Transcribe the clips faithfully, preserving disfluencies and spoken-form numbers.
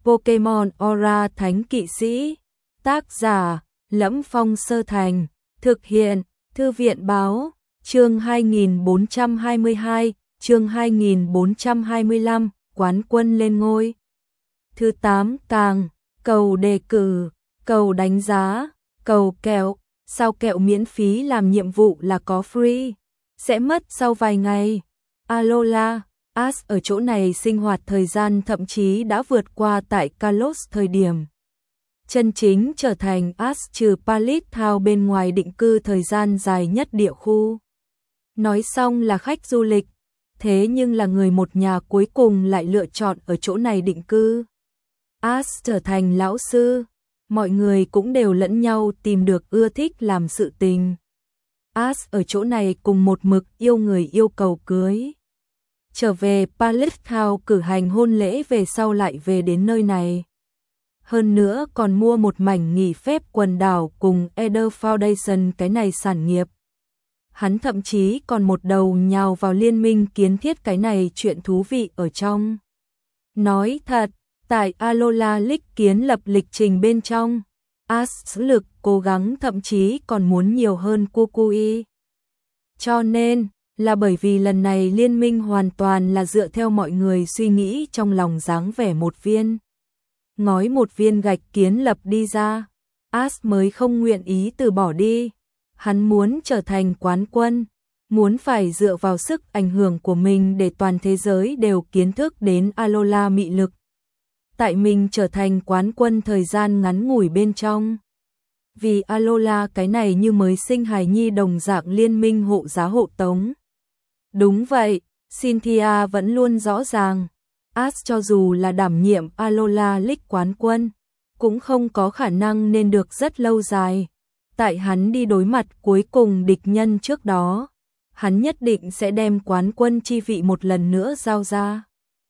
Pokemon Aura Thánh Kỵ Sĩ. Tác giả: Lẫm Phong Sơ Thành. Thực hiện: Thư viện báo. Chương hai nghìn bốn trăm hai mươi hai, chương hai nghìn bốn trăm hai mươi lăm, quán quân lên ngôi. Thứ tám càng, cầu đề cử, cầu đánh giá, cầu kẹo, sao kẹo miễn phí làm nhiệm vụ là có free, sẽ mất sau vài ngày. Alola, Ash ở chỗ này sinh hoạt thời gian thậm chí đã vượt qua tại Kalos thời điểm chân chính trở thành Ash trừ Pallet Town bên ngoài định cư thời gian dài nhất địa khu. Nói xong là khách du lịch, thế nhưng là người một nhà cuối cùng lại lựa chọn ở chỗ này định cư. Ash trở thành lão sư, mọi người cũng đều lẫn nhau tìm được ưa thích làm sự tình. Ash ở chỗ này cùng một mực yêu người yêu cầu cưới. Trở về Pallet Town cử hành hôn lễ về sau lại về đến nơi này. Hơn nữa còn mua một mảnh nghỉ phép quần đảo cùng Eder Foundation cái này sản nghiệp. Hắn thậm chí còn một đầu nhào vào liên minh kiến thiết cái này chuyện thú vị ở trong. Nói thật, tại Alola League kiến lập lịch trình bên trong, Ash lực cố gắng thậm chí còn muốn nhiều hơn Kukui. Cho nên, là bởi vì lần này liên minh hoàn toàn là dựa theo mọi người suy nghĩ trong lòng dáng vẻ một viên ngói một viên gạch kiến lập đi ra, Ash mới không nguyện ý từ bỏ đi. Hắn muốn trở thành quán quân, muốn phải dựa vào sức ảnh hưởng của mình để toàn thế giới đều kiến thức đến Alola mị lực. Tại mình trở thành quán quân thời gian ngắn ngủi bên trong. Vì Alola cái này như mới sinh hài nhi đồng dạng liên minh hộ giá hộ tống. Đúng vậy, Cynthia vẫn luôn rõ ràng, Ash cho dù là đảm nhiệm Alola League quán quân, cũng không có khả năng nên được rất lâu dài. Tại hắn đi đối mặt cuối cùng địch nhân trước đó, hắn nhất định sẽ đem quán quân chi vị một lần nữa giao ra.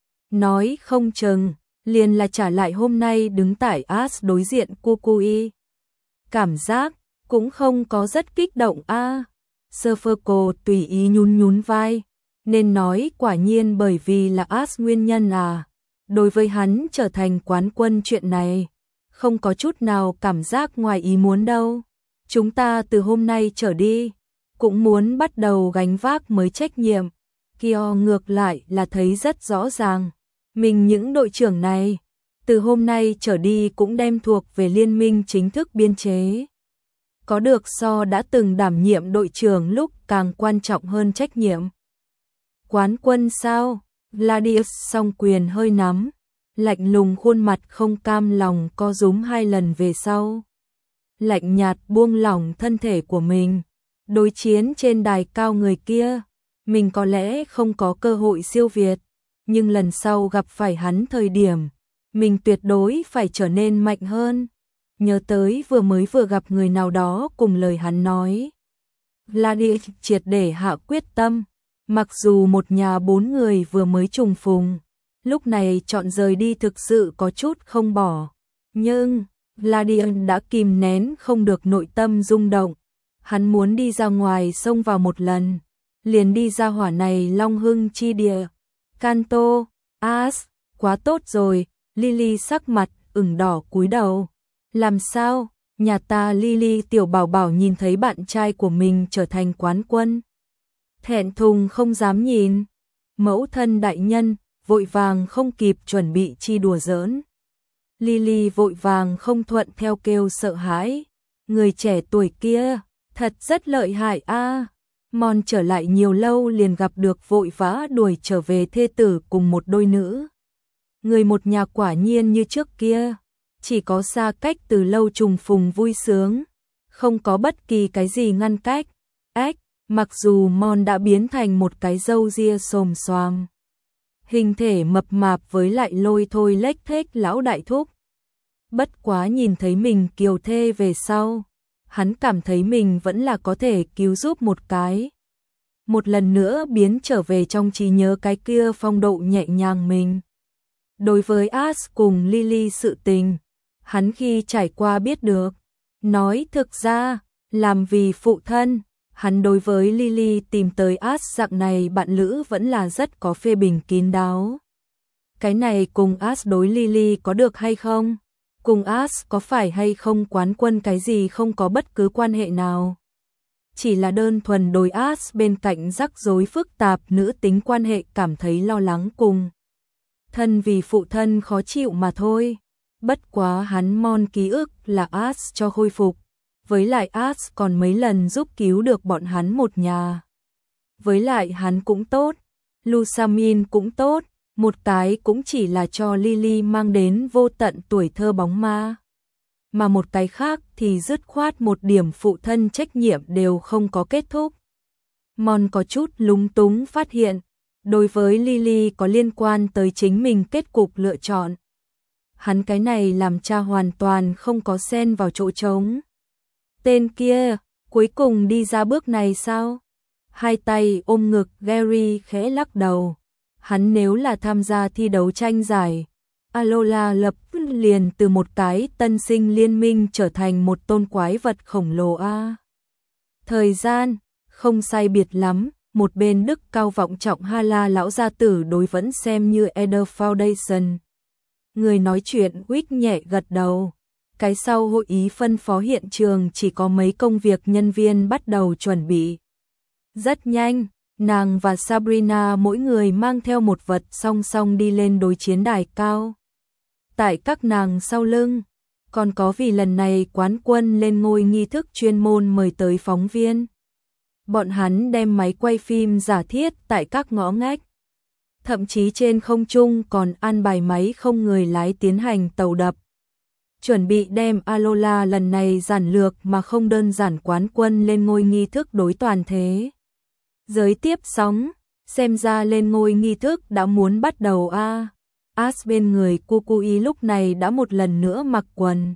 Nói không chừng, liền là trả lại hôm nay đứng tại Ash đối diện Kukui. Cảm giác cũng không có rất kích động a. À. Surferco tùy ý nhún nhún vai, nên nói quả nhiên bởi vì là Ash nguyên nhân à. Đối với hắn trở thành quán quân chuyện này, không có chút nào cảm giác ngoài ý muốn đâu. Chúng ta từ hôm nay trở đi, cũng muốn bắt đầu gánh vác mới trách nhiệm. Kyo ngược lại là thấy rất rõ ràng, mình những đội trưởng này, từ hôm nay trở đi cũng đem thuộc về liên minh chính thức biên chế. Có được so đã từng đảm nhiệm đội trưởng lúc càng quan trọng hơn trách nhiệm. Quán quân sao? Gladius song quyền hơi nắm, lạnh lùng khuôn mặt không cam lòng co rúm hai lần về sau. Lạnh nhạt buông lỏng thân thể của mình, đối chiến trên đài cao người kia, mình có lẽ không có cơ hội siêu việt, nhưng lần sau gặp phải hắn thời điểm, mình tuyệt đối phải trở nên mạnh hơn. Nhớ tới vừa mới vừa gặp người nào đó cùng lời hắn nói. Gladius triệt để hạ quyết tâm, mặc dù một nhà bốn người vừa mới trùng phùng, lúc này chọn rời đi thực sự có chút không bỏ, nhưng Gladius đã kìm nén không được nội tâm rung động, hắn muốn đi ra ngoài xông vào một lần, liền đi ra hỏa này long hưng chi địa. Kanto, Ash, quá tốt rồi. Lily sắc mặt ửng đỏ cúi đầu. Làm sao? Nhà ta Lily tiểu bảo bảo nhìn thấy bạn trai của mình trở thành quán quân, thẹn thùng không dám nhìn. Mẫu thân đại nhân vội vàng không kịp chuẩn bị chi đùa giỡn. Lily vội vàng không thuận theo kêu sợ hãi. Người trẻ tuổi kia, thật rất lợi hại a. À. Mon trở lại nhiều lâu liền gặp được vội vã đuổi trở về thê tử cùng một đôi nữ. Người một nhà quả nhiên như trước kia, chỉ có xa cách từ lâu trùng phùng vui sướng, không có bất kỳ cái gì ngăn cách. Ách, mặc dù Mon đã biến thành một cái râu ria xồm xoàm, hình thể mập mạp với lại lôi thôi lếch thếch lão đại thúc. Bất quá nhìn thấy mình kiều thê về sau, hắn cảm thấy mình vẫn là có thể cứu giúp một cái. Một lần nữa biến trở về trong trí nhớ cái kia phong độ nhẹ nhàng mình. Đối với Ash cùng Lily sự tình, hắn khi trải qua biết được. Nói thực ra, làm vì phụ thân, hắn đối với Lily tìm tới Ash dạng này bạn lữ vẫn là rất có phê bình kín đáo. Cái này cùng As đối Lily có được hay không? Cùng As có phải hay không quán quân cái gì không có bất cứ quan hệ nào. Chỉ là đơn thuần đối As bên cạnh rắc rối phức tạp nữ tính quan hệ cảm thấy lo lắng cùng. Thân vì phụ thân khó chịu mà thôi. Bất quá hắn mon ký ức là As cho khôi phục. Với lại As còn mấy lần giúp cứu được bọn hắn một nhà. Với lại hắn cũng tốt. Lusamin cũng tốt. Một cái cũng chỉ là cho Lily mang đến vô tận tuổi thơ bóng ma. Mà một cái khác thì dứt khoát một điểm phụ thân trách nhiệm đều không có kết thúc. Mon có chút lúng túng phát hiện, đối với Lily có liên quan tới chính mình kết cục lựa chọn. Hắn cái này làm cha hoàn toàn không có xen vào chỗ trống. Tên kia, cuối cùng đi ra bước này sao? Hai tay ôm ngực Gary khẽ lắc đầu. Hắn nếu là tham gia thi đấu tranh giải, Alola lập liền từ một cái tân sinh liên minh trở thành một tôn quái vật khổng lồ a. Thời gian, không sai biệt lắm, một bên đức cao vọng trọng Hala lão gia tử đối vẫn xem như Eder Foundation. Người nói chuyện Wick nhẹ gật đầu. Cái sau hội ý phân phó hiện trường chỉ có mấy công việc nhân viên bắt đầu chuẩn bị. Rất nhanh, nàng và Sabrina mỗi người mang theo một vật song song đi lên đối chiến đài cao. Tại các nàng sau lưng, còn có vì lần này quán quân lên ngôi nghi thức chuyên môn mời tới phóng viên. Bọn hắn đem máy quay phim giả thiết tại các ngõ ngách. Thậm chí trên không trung còn an bài máy không người lái tiến hành tàu đập. Chuẩn bị đem Alola lần này giản lược mà không đơn giản quán quân lên ngôi nghi thức đối toàn thế. Giới tiếp sóng, xem ra lên ngôi nghi thức đã muốn bắt đầu a. À. As bên người Kukui lúc này đã một lần nữa mặc quần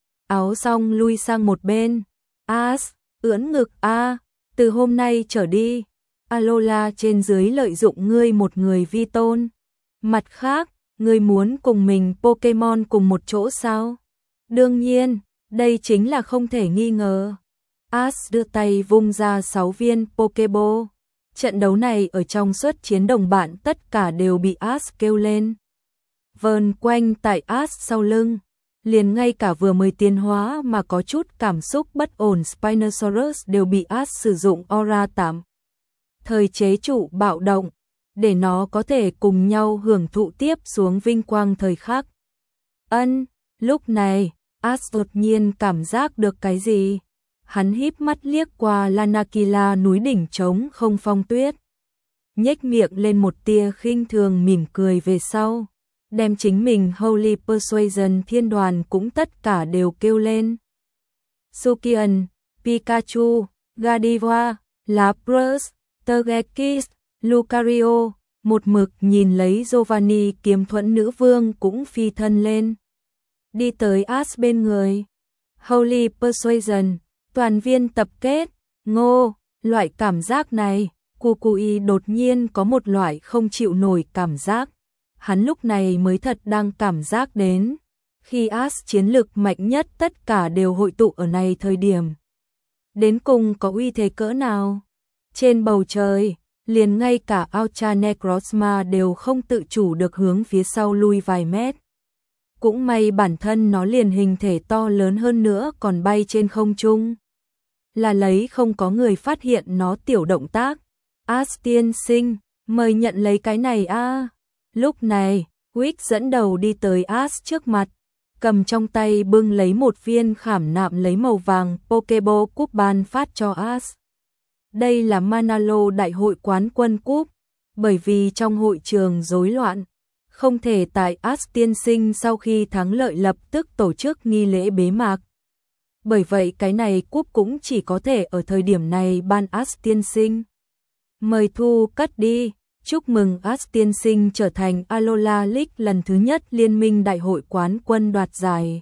áo xong lui sang một bên. As, ưỡn ngực a, à, từ hôm nay trở đi, Alola trên dưới lợi dụng ngươi một người vi tôn. Mặt khác, ngươi muốn cùng mình Pokemon cùng một chỗ sao? Đương nhiên, đây chính là không thể nghi ngờ. As đưa tay vung ra sáu viên Pokeball. Trận đấu này ở trong suất chiến đồng bạn tất cả đều bị As kêu lên. Vờn quanh tại As sau lưng, liền ngay cả vừa mới tiến hóa mà có chút cảm xúc bất ổn Spinosaurus đều bị As sử dụng aura tạm thời chế trụ bạo động, để nó có thể cùng nhau hưởng thụ tiếp xuống vinh quang thời khắc. Ân, lúc này, As đột nhiên cảm giác được cái gì? Hắn híp mắt liếc qua Lanakila núi đỉnh trống không phong tuyết. Nhếch miệng lên một tia khinh thường mỉm cười về sau. Đem chính mình Holy Persuasion thiên đoàn cũng tất cả đều kêu lên. Sukian, Pikachu, Gardevoir, Lapras, Togekiss, Lucario, một mực nhìn lấy Giovanni kiếm thuẫn nữ vương cũng phi thân lên. Đi tới As bên người. Holy Persuasion, toàn viên tập kết, ngô, loại cảm giác này, Kukui đột nhiên có một loại không chịu nổi cảm giác. Hắn lúc này mới thật đang cảm giác đến, khi As chiến lực mạnh nhất tất cả đều hội tụ ở này thời điểm. Đến cùng có uy thế cỡ nào? Trên bầu trời, liền ngay cả Ultra Necrozma đều không tự chủ được hướng phía sau lui vài mét. Cũng may bản thân nó liền hình thể to lớn hơn nữa còn bay trên không trung. Là lấy không có người phát hiện nó tiểu động tác. As tiên sinh, mời nhận lấy cái này a. À. Lúc này, Wick dẫn đầu đi tới As trước mặt, cầm trong tay bưng lấy một viên khảm nạm lấy màu vàng Pokeball Cup ban phát cho As. Đây là Manalo Đại hội quán quân cúp, bởi vì trong hội trường rối loạn, không thể tại As tiên sinh sau khi thắng lợi lập tức tổ chức nghi lễ bế mạc. Bởi vậy cái này cúp cũng chỉ có thể ở thời điểm này ban As tiên sinh. Mời thu cất đi. Chúc mừng As tiên sinh trở thành Alola League lần thứ nhất liên minh đại hội quán quân đoạt giải.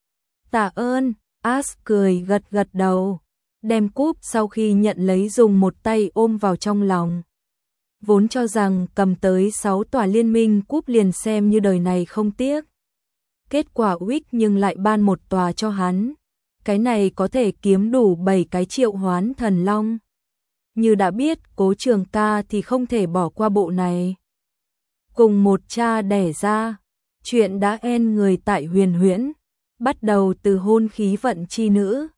Tạ ơn, As cười gật gật đầu, đem cúp sau khi nhận lấy dùng một tay ôm vào trong lòng. Vốn cho rằng cầm tới sáu tòa liên minh cúp liền xem như đời này không tiếc. Kết quả Wick nhưng lại ban một tòa cho hắn. Cái này có thể kiếm đủ bảy cái triệu hoán thần long. Như đã biết Cố Trường Ca thì không thể bỏ qua bộ này. cùng một cha đẻ ra. Chuyện đã en người tại Huyền Huyễn, bắt đầu từ hôn khí vận chi nữ,